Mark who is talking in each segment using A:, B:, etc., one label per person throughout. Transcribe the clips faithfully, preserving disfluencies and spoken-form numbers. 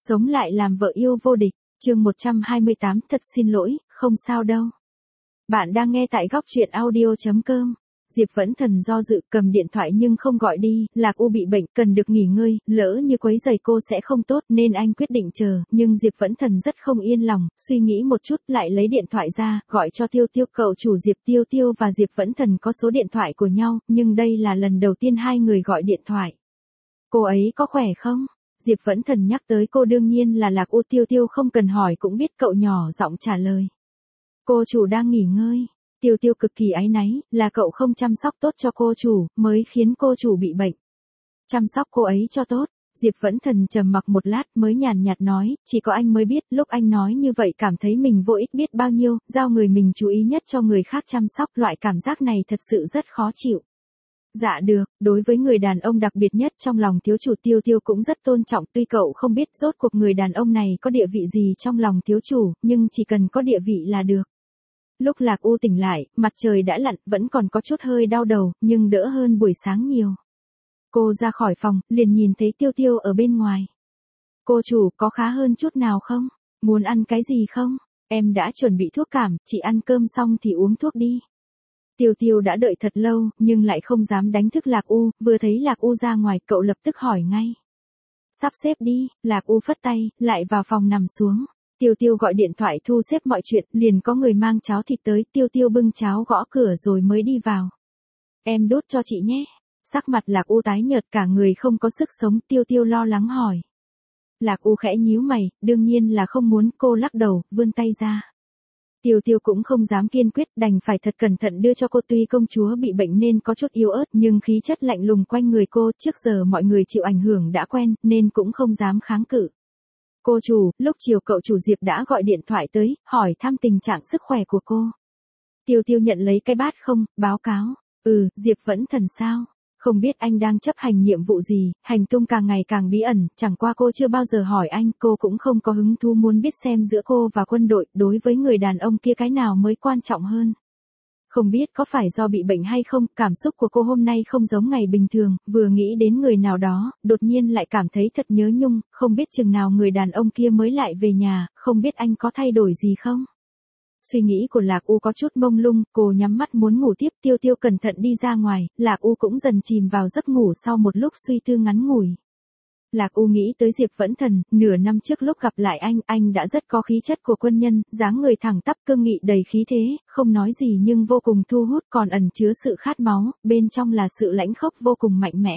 A: Sống lại làm vợ yêu vô địch, chương một trăm hai mươi tám, thật xin lỗi, không sao đâu. Bạn đang nghe tại góc truyện audio chấm com. Diệp Vẫn Thần do dự cầm điện thoại nhưng không gọi đi, Lạc U bị bệnh, cần được nghỉ ngơi, lỡ như quấy rầy cô sẽ không tốt nên anh quyết định chờ, nhưng Diệp Vẫn Thần rất không yên lòng, suy nghĩ một chút lại lấy điện thoại ra, gọi cho Tiêu Tiêu. Cậu chủ Diệp Tiêu Tiêu và Diệp Vẫn Thần có số điện thoại của nhau, nhưng đây là lần đầu tiên hai người gọi điện thoại. Cô ấy có khỏe không? Diệp Vẫn Thần nhắc tới cô đương nhiên là Lạc U. Tiêu Tiêu không cần hỏi cũng biết, cậu nhỏ giọng trả lời. Cô chủ đang nghỉ ngơi. Tiêu Tiêu cực kỳ áy náy, là cậu không chăm sóc tốt cho cô chủ, mới khiến cô chủ bị bệnh. Chăm sóc cô ấy cho tốt. Diệp Vẫn Thần trầm mặc một lát mới nhàn nhạt nói, chỉ có anh mới biết, lúc anh nói như vậy cảm thấy mình vô ích biết bao nhiêu, giao người mình chú ý nhất cho người khác chăm sóc, loại cảm giác này thật sự rất khó chịu. Dạ được, đối với người đàn ông đặc biệt nhất trong lòng thiếu chủ, Tiêu Tiêu cũng rất tôn trọng, tuy cậu không biết rốt cuộc người đàn ông này có địa vị gì trong lòng thiếu chủ, nhưng chỉ cần có địa vị là được. Lúc Lạc U tỉnh lại, mặt trời đã lặn, vẫn còn có chút hơi đau đầu, nhưng đỡ hơn buổi sáng nhiều. Cô ra khỏi phòng, liền nhìn thấy Tiêu Tiêu ở bên ngoài. Cô chủ, có khá hơn chút nào không? Muốn ăn cái gì không? Em đã chuẩn bị thuốc cảm, chị ăn cơm xong thì uống thuốc đi. Tiêu Tiêu đã đợi thật lâu, nhưng lại không dám đánh thức Lạc U, vừa thấy Lạc U ra ngoài, cậu lập tức hỏi ngay. Sắp xếp đi, Lạc U phất tay, lại vào phòng nằm xuống. Tiêu Tiêu gọi điện thoại thu xếp mọi chuyện, liền có người mang cháo thịt tới, Tiêu Tiêu bưng cháo gõ cửa rồi mới đi vào. Em đút cho chị nhé. Sắc mặt Lạc U tái nhợt, cả người không có sức sống, Tiêu Tiêu lo lắng hỏi. Lạc U khẽ nhíu mày, đương nhiên là không muốn, cô lắc đầu, vươn tay ra. Tiêu Tiêu cũng không dám kiên quyết, đành phải thật cẩn thận đưa cho cô, tuy công chúa bị bệnh nên có chút yếu ớt, nhưng khí chất lạnh lùng quanh người cô, trước giờ mọi người chịu ảnh hưởng đã quen, nên cũng không dám kháng cự. Cô chủ, lúc chiều cậu chủ Diệp đã gọi điện thoại tới, hỏi thăm tình trạng sức khỏe của cô. Tiêu Tiêu nhận lấy cái bát không, báo cáo. Ừ, Diệp Vẫn Thần sao? Không biết anh đang chấp hành nhiệm vụ gì, hành tung càng ngày càng bí ẩn, chẳng qua cô chưa bao giờ hỏi anh, cô cũng không có hứng thú muốn biết xem giữa cô và quân đội, đối với người đàn ông kia cái nào mới quan trọng hơn. Không biết có phải do bị bệnh hay không, cảm xúc của cô hôm nay không giống ngày bình thường, vừa nghĩ đến người nào đó, đột nhiên lại cảm thấy thật nhớ nhung, không biết chừng nào người đàn ông kia mới lại về nhà, không biết anh có thay đổi gì không? Suy nghĩ của Lạc U có chút mông lung, cô nhắm mắt muốn ngủ tiếp. Tiêu Tiêu cẩn thận đi ra ngoài, Lạc U cũng dần chìm vào giấc ngủ sau một lúc suy tư ngắn ngủi. Lạc U nghĩ tới Diệp Vẫn Thần, nửa năm trước lúc gặp lại anh, anh đã rất có khí chất của quân nhân, dáng người thẳng tắp cương nghị đầy khí thế, không nói gì nhưng vô cùng thu hút, còn ẩn chứa sự khát máu, bên trong là sự lãnh khốc vô cùng mạnh mẽ.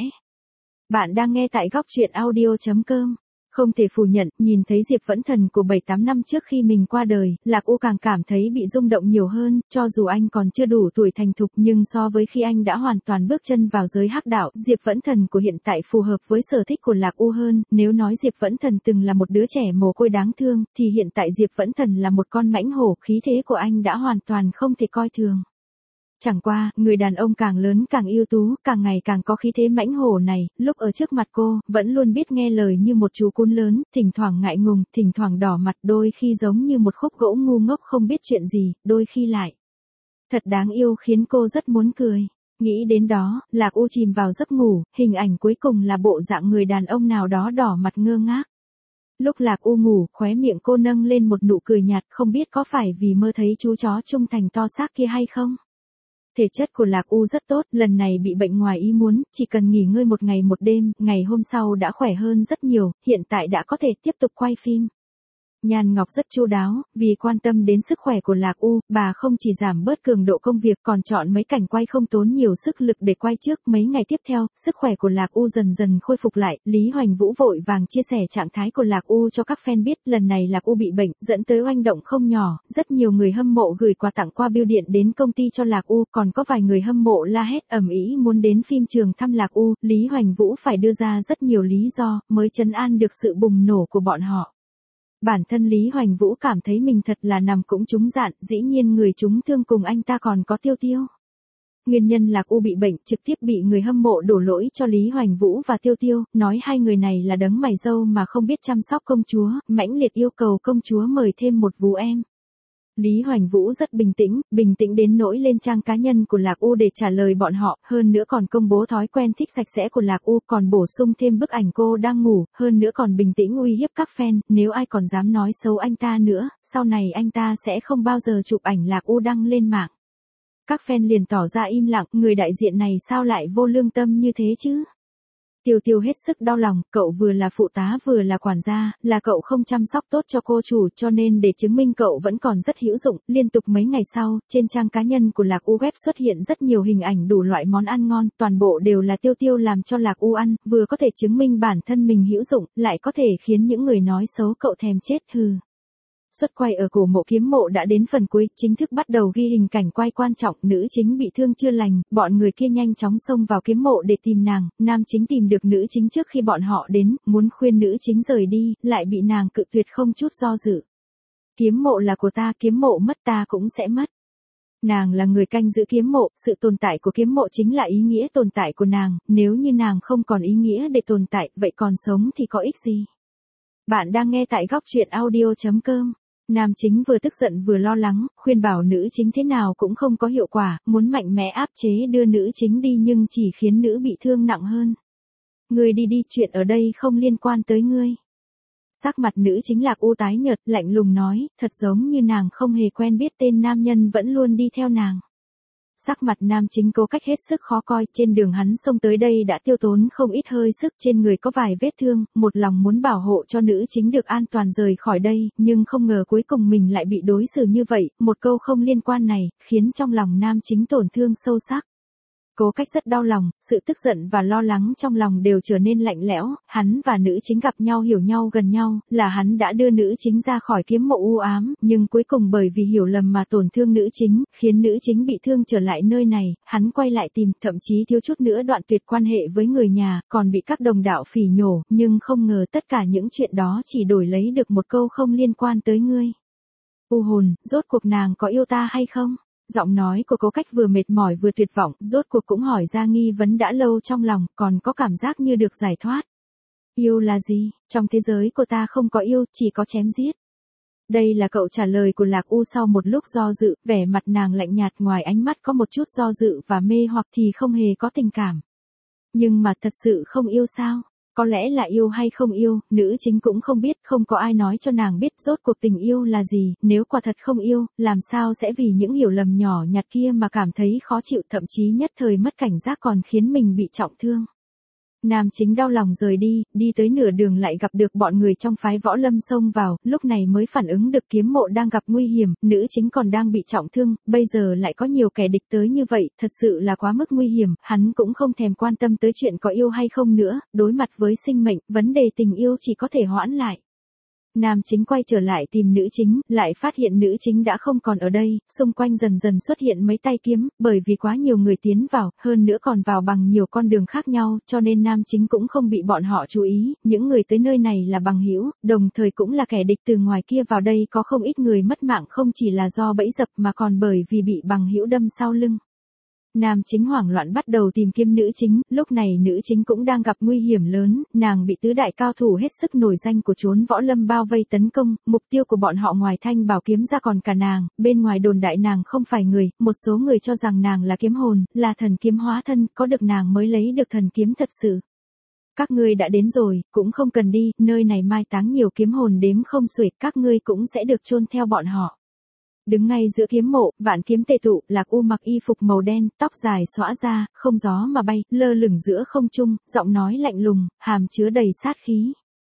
A: Bạn đang nghe tại góc truyện audio chấm com. Không thể phủ nhận, nhìn thấy Diệp Vẫn Thần của bảy tám năm trước khi mình qua đời, Lạc U càng cảm thấy bị rung động nhiều hơn, cho dù anh còn chưa đủ tuổi thành thục nhưng so với khi anh đã hoàn toàn bước chân vào giới hắc đạo, Diệp Vẫn Thần của hiện tại phù hợp với sở thích của Lạc U hơn. Nếu nói Diệp Vẫn Thần từng là một đứa trẻ mồ côi đáng thương, thì hiện tại Diệp Vẫn Thần là một con mãnh hổ, khí thế của anh đã hoàn toàn không thể coi thường. Chẳng qua, người đàn ông càng lớn càng ưu tú, càng ngày càng có khí thế mãnh hổ này, lúc ở trước mặt cô, vẫn luôn biết nghe lời như một chú cún lớn, thỉnh thoảng ngại ngùng, thỉnh thoảng đỏ mặt, đôi khi giống như một khúc gỗ ngu ngốc không biết chuyện gì, đôi khi lại thật đáng yêu khiến cô rất muốn cười. Nghĩ đến đó, Lạc U chìm vào giấc ngủ, hình ảnh cuối cùng là bộ dạng người đàn ông nào đó đỏ mặt ngơ ngác. Lúc Lạc U ngủ, khóe miệng cô nâng lên một nụ cười nhạt, không biết có phải vì mơ thấy chú chó trung thành to xác kia hay không? Thể chất của Lạc U rất tốt, lần này bị bệnh ngoài ý muốn, chỉ cần nghỉ ngơi một ngày một đêm, ngày hôm sau đã khỏe hơn rất nhiều, hiện tại đã có thể tiếp tục quay phim. Nhan Ngọc rất chu đáo, vì quan tâm đến sức khỏe của Lạc U, bà không chỉ giảm bớt cường độ công việc còn chọn mấy cảnh quay không tốn nhiều sức lực để quay trước. Mấy ngày tiếp theo, sức khỏe của Lạc U dần dần khôi phục lại, Lý Hoành Vũ vội vàng chia sẻ trạng thái của Lạc U cho các fan biết, lần này Lạc U bị bệnh, dẫn tới oanh động không nhỏ, rất nhiều người hâm mộ gửi quà tặng qua bưu điện đến công ty cho Lạc U, còn có vài người hâm mộ la hét ầm ĩ muốn đến phim trường thăm Lạc U, Lý Hoành Vũ phải đưa ra rất nhiều lý do, mới trấn an được sự bùng nổ của bọn họ. Bản thân Lý Hoành Vũ cảm thấy mình thật là nằm cũng trúng dạn, dĩ nhiên người trúng thương cùng anh ta còn có Tiêu Tiêu. Nguyên nhân Lạc U bị bệnh, trực tiếp bị người hâm mộ đổ lỗi cho Lý Hoành Vũ và Tiêu Tiêu, nói hai người này là đấng mày râu mà không biết chăm sóc công chúa, mãnh liệt yêu cầu công chúa mời thêm một vú em. Lý Hoành Vũ rất bình tĩnh, bình tĩnh đến nỗi lên trang cá nhân của Lạc U để trả lời bọn họ, hơn nữa còn công bố thói quen thích sạch sẽ của Lạc U, còn bổ sung thêm bức ảnh cô đang ngủ, hơn nữa còn bình tĩnh uy hiếp các fan, nếu ai còn dám nói xấu anh ta nữa, sau này anh ta sẽ không bao giờ chụp ảnh Lạc U đăng lên mạng. Các fan liền tỏ ra im lặng, người đại diện này sao lại vô lương tâm như thế chứ? Tiêu Tiêu hết sức đau lòng, cậu vừa là phụ tá vừa là quản gia, là cậu không chăm sóc tốt cho cô chủ, cho nên để chứng minh cậu vẫn còn rất hữu dụng, liên tục mấy ngày sau, trên trang cá nhân của Lạc U Web xuất hiện rất nhiều hình ảnh đủ loại món ăn ngon, toàn bộ đều là Tiêu Tiêu làm cho Lạc U ăn, vừa có thể chứng minh bản thân mình hữu dụng, lại có thể khiến những người nói xấu cậu thèm chết hừ. Xuất quay ở cổ mộ kiếm mộ đã đến phần cuối, chính thức bắt đầu ghi hình cảnh quay quan trọng, nữ chính bị thương chưa lành, bọn người kia nhanh chóng xông vào kiếm mộ để tìm nàng, nam chính tìm được nữ chính trước khi bọn họ đến, muốn khuyên nữ chính rời đi, lại bị nàng cự tuyệt không chút do dự. Kiếm mộ là của ta, kiếm mộ mất ta cũng sẽ mất. Nàng là người canh giữ kiếm mộ, sự tồn tại của kiếm mộ chính là ý nghĩa tồn tại của nàng, nếu như nàng không còn ý nghĩa để tồn tại, vậy còn sống thì có ích gì? Bạn đang nghe tại góc truyện audio chấm com. Nam chính vừa tức giận vừa lo lắng, khuyên bảo nữ chính thế nào cũng không có hiệu quả, muốn mạnh mẽ áp chế đưa nữ chính đi nhưng chỉ khiến nữ bị thương nặng hơn. Ngươi đi đi, chuyện ở đây không liên quan tới ngươi. Sắc mặt nữ chính Lạc U tái nhợt, lạnh lùng nói, thật giống như nàng không hề quen biết tên nam nhân vẫn luôn đi theo nàng. Sắc mặt nam chính Cố Cách hết sức khó coi, trên đường hắn xông tới đây đã tiêu tốn không ít hơi sức, trên người có vài vết thương, một lòng muốn bảo hộ cho nữ chính được an toàn rời khỏi đây, nhưng không ngờ cuối cùng mình lại bị đối xử như vậy, một câu không liên quan này, khiến trong lòng nam chính tổn thương sâu sắc. Cố Cách rất đau lòng, sự tức giận và lo lắng trong lòng đều trở nên lạnh lẽo, hắn và nữ chính gặp nhau hiểu nhau gần nhau, là hắn đã đưa nữ chính ra khỏi kiếm mộ u ám, nhưng cuối cùng bởi vì hiểu lầm mà tổn thương nữ chính, khiến nữ chính bị thương trở lại nơi này, hắn quay lại tìm, thậm chí thiếu chút nữa đoạn tuyệt quan hệ với người nhà, còn bị các đồng đạo phỉ nhổ, nhưng không ngờ tất cả những chuyện đó chỉ đổi lấy được một câu không liên quan tới ngươi. U hồn, rốt cuộc nàng có yêu ta hay không? Giọng nói của Cố Cách vừa mệt mỏi vừa tuyệt vọng, rốt cuộc cũng hỏi ra nghi vấn đã lâu trong lòng, còn có cảm giác như được giải thoát. Yêu là gì? Trong thế giới của ta không có yêu, chỉ có chém giết. Đây là cậu trả lời của Lạc U sau một lúc do dự, vẻ mặt nàng lạnh nhạt, ngoài ánh mắt có một chút do dự và mê hoặc thì không hề có tình cảm. Nhưng mà thật sự không yêu sao? Có lẽ là yêu hay không yêu, nữ chính cũng không biết, không có ai nói cho nàng biết rốt cuộc tình yêu là gì, nếu quả thật không yêu, làm sao sẽ vì những hiểu lầm nhỏ nhặt kia mà cảm thấy khó chịu, thậm chí nhất thời mất cảnh giác còn khiến mình bị trọng thương. Nam chính đau lòng rời đi, đi tới nửa đường lại gặp được bọn người trong phái võ lâm xông vào, lúc này mới phản ứng được kiếm mộ đang gặp nguy hiểm, nữ chính còn đang bị trọng thương, bây giờ lại có nhiều kẻ địch tới như vậy, thật sự là quá mức nguy hiểm, hắn cũng không thèm quan tâm tới chuyện có yêu hay không nữa, đối mặt với sinh mệnh, vấn đề tình yêu chỉ có thể hoãn lại. Nam chính quay trở lại tìm nữ chính, lại phát hiện nữ chính đã không còn ở đây, xung quanh dần dần xuất hiện mấy tay kiếm, bởi vì quá nhiều người tiến vào, hơn nữa còn vào bằng nhiều con đường khác nhau, cho nên nam chính cũng không bị bọn họ chú ý, những người tới nơi này là bằng hữu, đồng thời cũng là kẻ địch từ ngoài kia vào đây, có không ít người mất mạng không chỉ là do bẫy dập mà còn bởi vì bị bằng hữu đâm sau lưng. Nam chính hoảng loạn bắt đầu tìm kiếm nữ chính, lúc này nữ chính cũng đang gặp nguy hiểm lớn, nàng bị tứ đại cao thủ hết sức nổi danh của chốn võ lâm bao vây tấn công, mục tiêu của bọn họ ngoài thanh bảo kiếm ra còn cả nàng, bên ngoài đồn đại nàng không phải người, một số người cho rằng nàng là kiếm hồn, là thần kiếm hóa thân, có được nàng mới lấy được thần kiếm thật sự. Các ngươi đã đến rồi, cũng không cần đi, nơi này mai táng nhiều kiếm hồn đếm không xuể, các ngươi cũng sẽ được chôn theo bọn họ. Đứng ngay giữa kiếm mộ, vạn kiếm tề tụ, Lạc U mặc y phục màu đen, tóc dài xõa ra, không gió mà bay, lơ lửng giữa không trung, giọng nói lạnh lùng, hàm chứa đầy sát khí.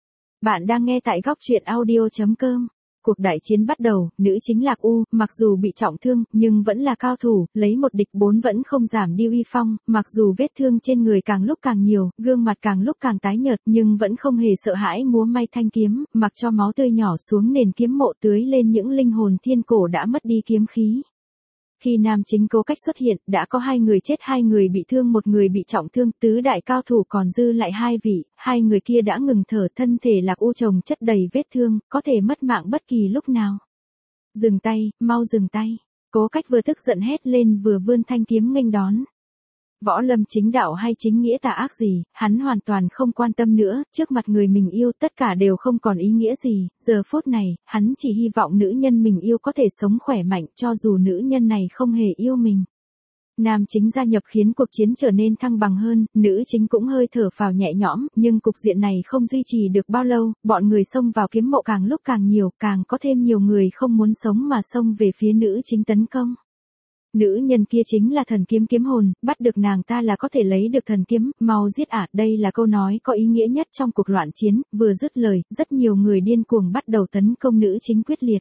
A: Bạn đang nghe tại góc truyện audio chấm com. Cuộc đại chiến bắt đầu, nữ chính Lạc U, mặc dù bị trọng thương, nhưng vẫn là cao thủ, lấy một địch bốn vẫn không giảm đi uy phong, mặc dù vết thương trên người càng lúc càng nhiều, gương mặt càng lúc càng tái nhợt, nhưng vẫn không hề sợ hãi múa may thanh kiếm, mặc cho máu tươi nhỏ xuống nền kiếm mộ tưới lên những linh hồn thiên cổ đã mất đi kiếm khí. Khi nam chính Cố Cách xuất hiện, đã có hai người chết, hai người bị thương, một người bị trọng thương, tứ đại cao thủ còn dư lại hai vị, hai người kia đã ngừng thở, thân thể Lạc U chồng chất đầy vết thương, có thể mất mạng bất kỳ lúc nào. Dừng tay, mau dừng tay. Cố Cách vừa tức giận hét lên vừa vươn thanh kiếm nghênh đón. Võ Lâm chính đạo hay chính nghĩa tà ác gì, hắn hoàn toàn không quan tâm nữa, trước mặt người mình yêu tất cả đều không còn ý nghĩa gì, giờ phút này, hắn chỉ hy vọng nữ nhân mình yêu có thể sống khỏe mạnh cho dù nữ nhân này không hề yêu mình. Nam chính gia nhập khiến cuộc chiến trở nên thăng bằng hơn, nữ chính cũng hơi thở phào nhẹ nhõm, nhưng cục diện này không duy trì được bao lâu, bọn người xông vào kiếm mộ càng lúc càng nhiều, càng có thêm nhiều người không muốn sống mà xông về phía nữ chính tấn công. Nữ nhân kia chính là thần kiếm kiếm hồn, bắt được nàng ta là có thể lấy được thần kiếm, mau giết ả, đây là câu nói có ý nghĩa nhất trong cuộc loạn chiến, vừa dứt lời, rất nhiều người điên cuồng bắt đầu tấn công nữ chính quyết liệt.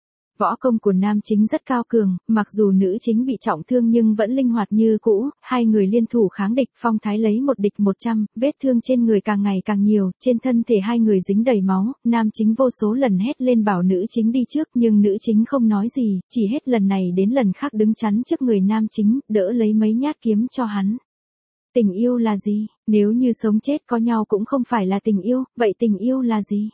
A: Võ công của nam chính rất cao cường, mặc dù nữ chính bị trọng thương nhưng vẫn linh hoạt như cũ, hai người liên thủ kháng địch, phong thái lấy một địch một trăm, vết thương trên người càng ngày càng nhiều, trên thân thể hai người dính đầy máu, nam chính vô số lần hét lên bảo nữ chính đi trước nhưng nữ chính không nói gì, chỉ hết lần này đến lần khác đứng chắn trước người nam chính, đỡ lấy mấy nhát kiếm cho hắn. Tình yêu là gì? Nếu như sống chết có nhau cũng không phải là tình yêu, vậy tình yêu là gì?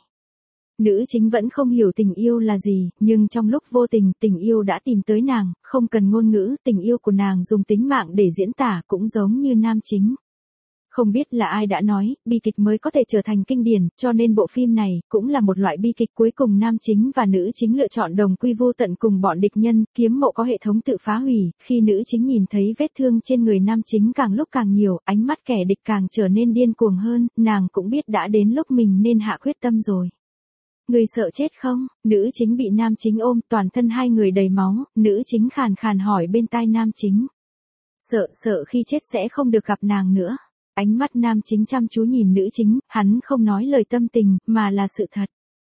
A: Nữ chính vẫn không hiểu tình yêu là gì, nhưng trong lúc vô tình, tình yêu đã tìm tới nàng, không cần ngôn ngữ, tình yêu của nàng dùng tính mạng để diễn tả cũng giống như nam chính. Không biết là ai đã nói, bi kịch mới có thể trở thành kinh điển, cho nên bộ phim này cũng là một loại bi kịch. Cuối cùng nam chính và nữ chính lựa chọn đồng quy vô tận cùng bọn địch nhân, kiếm mộ có hệ thống tự phá hủy, khi nữ chính nhìn thấy vết thương trên người nam chính càng lúc càng nhiều, ánh mắt kẻ địch càng trở nên điên cuồng hơn, nàng cũng biết đã đến lúc mình nên hạ quyết tâm rồi. Người sợ chết không? Nữ chính bị nam chính ôm, toàn thân hai người đầy máu, nữ chính khàn khàn hỏi bên tai nam chính. Sợ, sợ khi chết sẽ không được gặp nàng nữa. Ánh mắt nam chính chăm chú nhìn nữ chính, hắn không nói lời tâm tình, mà là sự thật.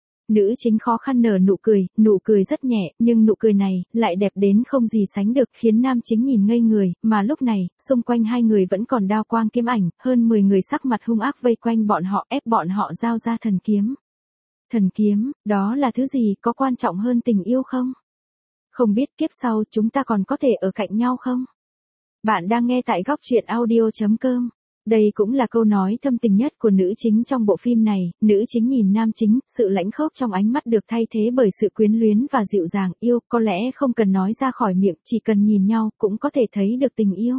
A: Nữ chính khó khăn nở nụ cười, nụ cười rất nhẹ, nhưng nụ cười này, lại đẹp đến không gì sánh được, khiến nam chính nhìn ngây người, mà lúc này, xung quanh hai người vẫn còn đao quang kiếm ảnh, hơn mười người sắc mặt hung ác vây quanh bọn họ, ép bọn họ giao ra thần kiếm. Thần kiếm, đó là thứ gì, có quan trọng hơn tình yêu không? Không biết kiếp sau chúng ta còn có thể ở cạnh nhau không? Bạn đang nghe tại góc truyện audio chấm com. Đây cũng là câu nói thâm tình nhất của nữ chính trong bộ phim này, nữ chính nhìn nam chính, sự lãnh khốc trong ánh mắt được thay thế bởi sự quyến luyến và dịu dàng, yêu, có lẽ không cần nói ra khỏi miệng, chỉ cần nhìn nhau, cũng có thể thấy được tình yêu.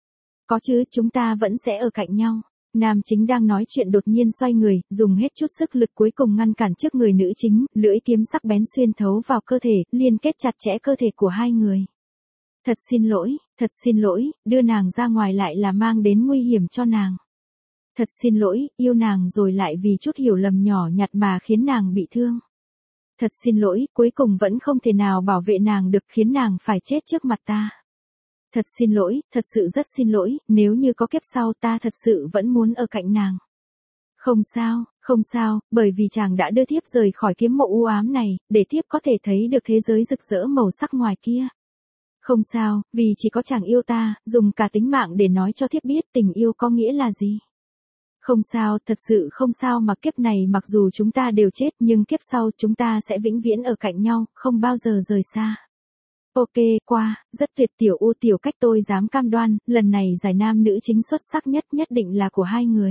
A: Có chứ, chúng ta vẫn sẽ ở cạnh nhau. Nam chính đang nói chuyện đột nhiên xoay người, dùng hết chút sức lực cuối cùng ngăn cản trước người nữ chính, lưỡi kiếm sắc bén xuyên thấu vào cơ thể, liên kết chặt chẽ cơ thể của hai người. Thật xin lỗi, thật xin lỗi, đưa nàng ra ngoài lại là mang đến nguy hiểm cho nàng. Thật xin lỗi, yêu nàng rồi lại vì chút hiểu lầm nhỏ nhặt mà khiến nàng bị thương. Thật xin lỗi, cuối cùng vẫn không thể nào bảo vệ nàng được khiến nàng phải chết trước mặt ta. Thật xin lỗi, thật sự rất xin lỗi, nếu như có kiếp sau ta thật sự vẫn muốn ở cạnh nàng. Không sao, không sao, bởi vì chàng đã đưa thiếp rời khỏi kiếm mộ u ám này, để thiếp có thể thấy được thế giới rực rỡ màu sắc ngoài kia. Không sao, vì chỉ có chàng yêu ta, dùng cả tính mạng để nói cho thiếp biết tình yêu có nghĩa là gì. Không sao, thật sự không sao mà kiếp này mặc dù chúng ta đều chết nhưng kiếp sau chúng ta sẽ vĩnh viễn ở cạnh nhau, không bao giờ rời xa. Ok, qua, rất tuyệt tiểu u tiểu cách tôi dám cam đoan, lần này giải nam nữ chính xuất sắc nhất nhất định là của hai người.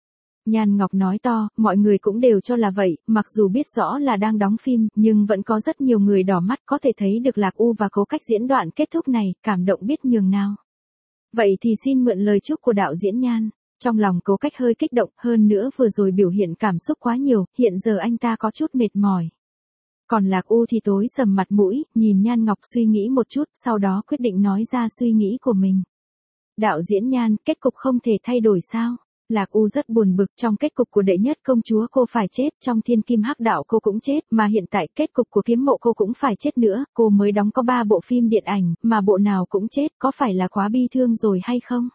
A: Nhan Ngọc nói to, mọi người cũng đều cho là vậy, mặc dù biết rõ là đang đóng phim, nhưng vẫn có rất nhiều người đỏ mắt có thể thấy được Lạc U và Cố Cách diễn đoạn kết thúc này, cảm động biết nhường nào. Vậy thì xin mượn lời chúc của đạo diễn Nhan. Trong lòng Cố Cách hơi kích động, hơn nữa vừa rồi biểu hiện cảm xúc quá nhiều, hiện giờ anh ta có chút mệt mỏi. Còn Lạc U thì tối sầm mặt mũi, nhìn Nhan Ngọc suy nghĩ một chút, sau đó quyết định nói ra suy nghĩ của mình. Đạo diễn Nhan, kết cục không thể thay đổi sao? Lạc U rất buồn bực, trong kết cục của đệ nhất công chúa cô phải chết, trong thiên kim hắc đạo cô cũng chết, mà hiện tại kết cục của kiếm mộ cô cũng phải chết nữa, cô mới đóng có ba bộ phim điện ảnh, mà bộ nào cũng chết, có phải là quá bi thương rồi hay không?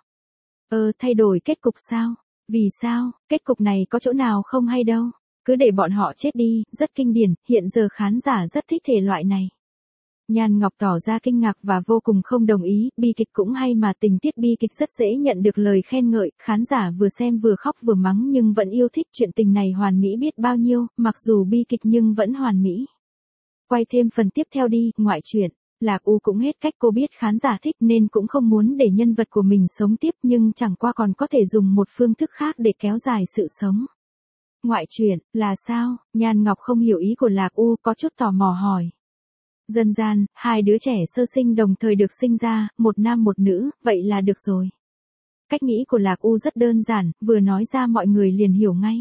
A: Ờ, thay đổi kết cục sao? Vì sao? Kết cục này có chỗ nào không hay đâu. Cứ để bọn họ chết đi, rất kinh điển, hiện giờ khán giả rất thích thể loại này. Nhan Ngọc tỏ ra kinh ngạc và vô cùng không đồng ý, bi kịch cũng hay mà tình tiết bi kịch rất dễ nhận được lời khen ngợi, khán giả vừa xem vừa khóc vừa mắng nhưng vẫn yêu thích chuyện tình này hoàn mỹ biết bao nhiêu, mặc dù bi kịch nhưng vẫn hoàn mỹ. Quay thêm phần tiếp theo đi, ngoại truyện. Lạc U cũng hết cách, cô biết khán giả thích nên cũng không muốn để nhân vật của mình sống tiếp nhưng chẳng qua còn có thể dùng một phương thức khác để kéo dài sự sống. Ngoại truyện, là sao? Nhan Ngọc không hiểu ý của Lạc U, có chút tò mò hỏi. Dân gian, hai đứa trẻ sơ sinh đồng thời được sinh ra, một nam một nữ, vậy là được rồi. cách nghĩ của Lạc U rất đơn giản, vừa nói ra mọi người liền hiểu ngay.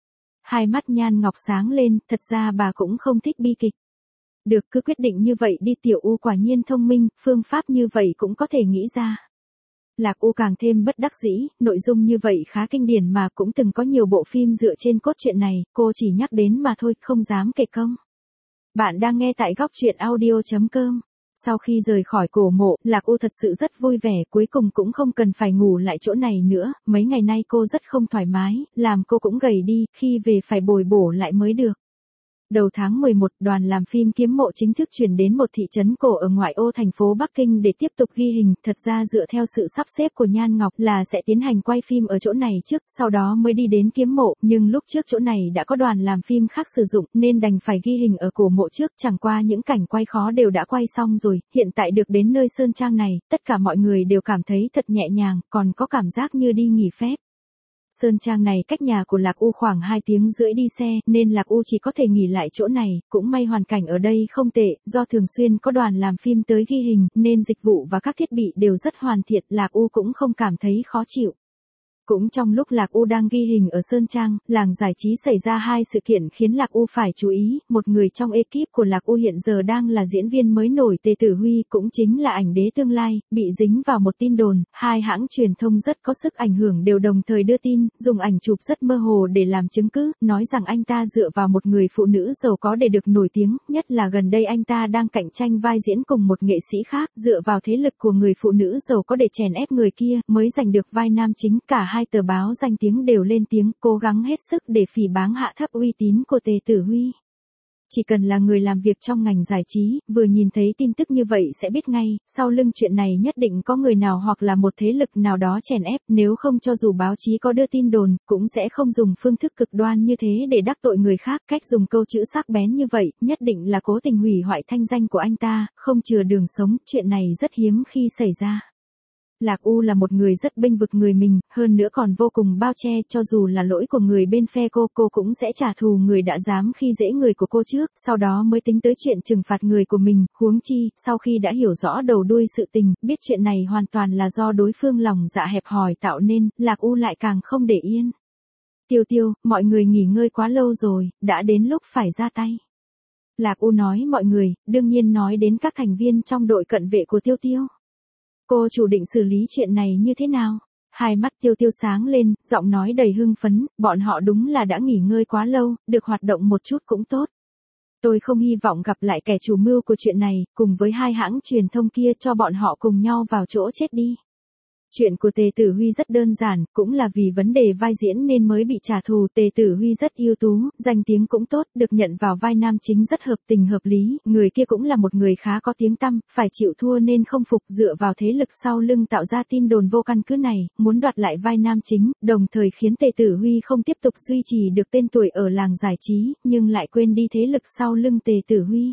A: Hai mắt Nhan Ngọc sáng lên, thật ra bà cũng không thích bi kịch. Được, cứ quyết định như vậy đi, Tiểu U quả nhiên thông minh, phương pháp như vậy cũng có thể nghĩ ra. Lạc U càng thêm bất đắc dĩ, nội dung như vậy khá kinh điển mà cũng từng có nhiều bộ phim dựa trên cốt truyện này, cô chỉ nhắc đến mà thôi, không dám kể công. Bạn đang nghe tại góc truyện audio chấm com. Sau khi rời khỏi cổ mộ, Lạc U thật sự rất vui vẻ, cuối cùng cũng không cần phải ngủ lại chỗ này nữa, mấy ngày nay cô rất không thoải mái, làm cô cũng gầy đi, khi về phải bồi bổ lại mới được. Đầu tháng mười một, đoàn làm phim Kiếm Mộ chính thức chuyển đến một thị trấn cổ ở ngoại ô thành phố Bắc Kinh để tiếp tục ghi hình, thật ra dựa theo sự sắp xếp của Nhan Ngọc là sẽ tiến hành quay phim ở chỗ này trước, sau đó mới đi đến Kiếm Mộ, nhưng lúc trước chỗ này đã có đoàn làm phim khác sử dụng nên đành phải ghi hình ở cổ mộ trước, chẳng qua những cảnh quay khó đều đã quay xong rồi, hiện tại được đến nơi sơn trang này, tất cả mọi người đều cảm thấy thật nhẹ nhàng, còn có cảm giác như đi nghỉ phép. Sơn trang này cách nhà của Lạc U khoảng hai tiếng rưỡi đi xe, nên Lạc U chỉ có thể nghỉ lại chỗ này, cũng may hoàn cảnh ở đây không tệ, do thường xuyên có đoàn làm phim tới ghi hình, nên dịch vụ và các thiết bị đều rất hoàn thiện, Lạc U cũng không cảm thấy khó chịu. Cũng trong lúc Lạc U đang ghi hình ở Sơn Trang, làng giải trí xảy ra hai sự kiện khiến Lạc U phải chú ý, một người trong ekip của Lạc U hiện giờ đang là diễn viên mới nổi Tề Tử Huy, cũng chính là ảnh đế tương lai, bị dính vào một tin đồn, hai hãng truyền thông rất có sức ảnh hưởng đều đồng thời đưa tin, dùng ảnh chụp rất mơ hồ để làm chứng cứ, nói rằng anh ta dựa vào một người phụ nữ giàu có để được nổi tiếng, nhất là gần đây anh ta đang cạnh tranh vai diễn cùng một nghệ sĩ khác, dựa vào thế lực của người phụ nữ giàu có để chèn ép người kia, mới giành được vai nam chính, cả hai tờ báo danh tiếng đều lên tiếng, cố gắng hết sức để phỉ báng hạ thấp uy tín của Tề Tử Huy. Chỉ cần là người làm việc trong ngành giải trí, vừa nhìn thấy tin tức như vậy sẽ biết ngay, sau lưng chuyện này nhất định có người nào hoặc là một thế lực nào đó chèn ép, nếu không cho dù báo chí có đưa tin đồn, cũng sẽ không dùng phương thức cực đoan như thế để đắc tội người khác, cách dùng câu chữ sắc bén như vậy, nhất định là cố tình hủy hoại thanh danh của anh ta, không chừa đường sống, chuyện này rất hiếm khi xảy ra. Lạc U là một người rất bênh vực người mình, hơn nữa còn vô cùng bao che, cho dù là lỗi của người bên phe cô, cô cũng sẽ trả thù người đã dám khi dễ người của cô trước, sau đó mới tính tới chuyện trừng phạt người của mình, huống chi, sau khi đã hiểu rõ đầu đuôi sự tình, biết chuyện này hoàn toàn là do đối phương lòng dạ hẹp hòi tạo nên, Lạc U lại càng không để yên. Tiêu Tiêu, mọi người nghỉ ngơi quá lâu rồi, đã đến lúc phải ra tay. Lạc U nói mọi người, đương nhiên nói đến các thành viên trong đội cận vệ của Tiêu Tiêu. Cô chủ định xử lý chuyện này như thế nào? Hai mắt Tiêu Tiêu sáng lên, giọng nói đầy hưng phấn, bọn họ đúng là đã nghỉ ngơi quá lâu, được hoạt động một chút cũng tốt. Tôi không hy vọng gặp lại kẻ chủ mưu của chuyện này, cùng với hai hãng truyền thông kia cho bọn họ cùng nhau vào chỗ chết đi. Chuyện của Tề Tử Huy rất đơn giản, cũng là vì vấn đề vai diễn nên mới bị trả thù. Tề Tử Huy rất ưu tú, danh tiếng cũng tốt, được nhận vào vai nam chính rất hợp tình hợp lý, người kia cũng là một người khá có tiếng tăm, phải chịu thua nên không phục, dựa vào thế lực sau lưng tạo ra tin đồn vô căn cứ này, muốn đoạt lại vai nam chính, đồng thời khiến Tề Tử Huy không tiếp tục duy trì được tên tuổi ở làng giải trí, nhưng lại quên đi thế lực sau lưng Tề Tử Huy.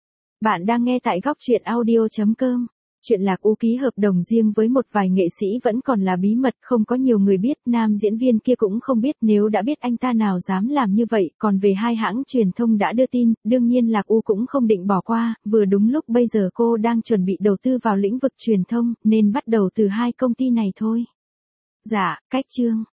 A: Bạn đang nghe tại góc truyện audio chấm com. Chuyện Lạc U ký hợp đồng riêng với một vài nghệ sĩ vẫn còn là bí mật, không có nhiều người biết, nam diễn viên kia cũng không biết, nếu đã biết anh ta nào dám làm như vậy, còn về hai hãng truyền thông đã đưa tin, đương nhiên Lạc U cũng không định bỏ qua, vừa đúng lúc bây giờ cô đang chuẩn bị đầu tư vào lĩnh vực truyền thông, nên bắt đầu từ hai công ty này thôi. Dạ, cách chương.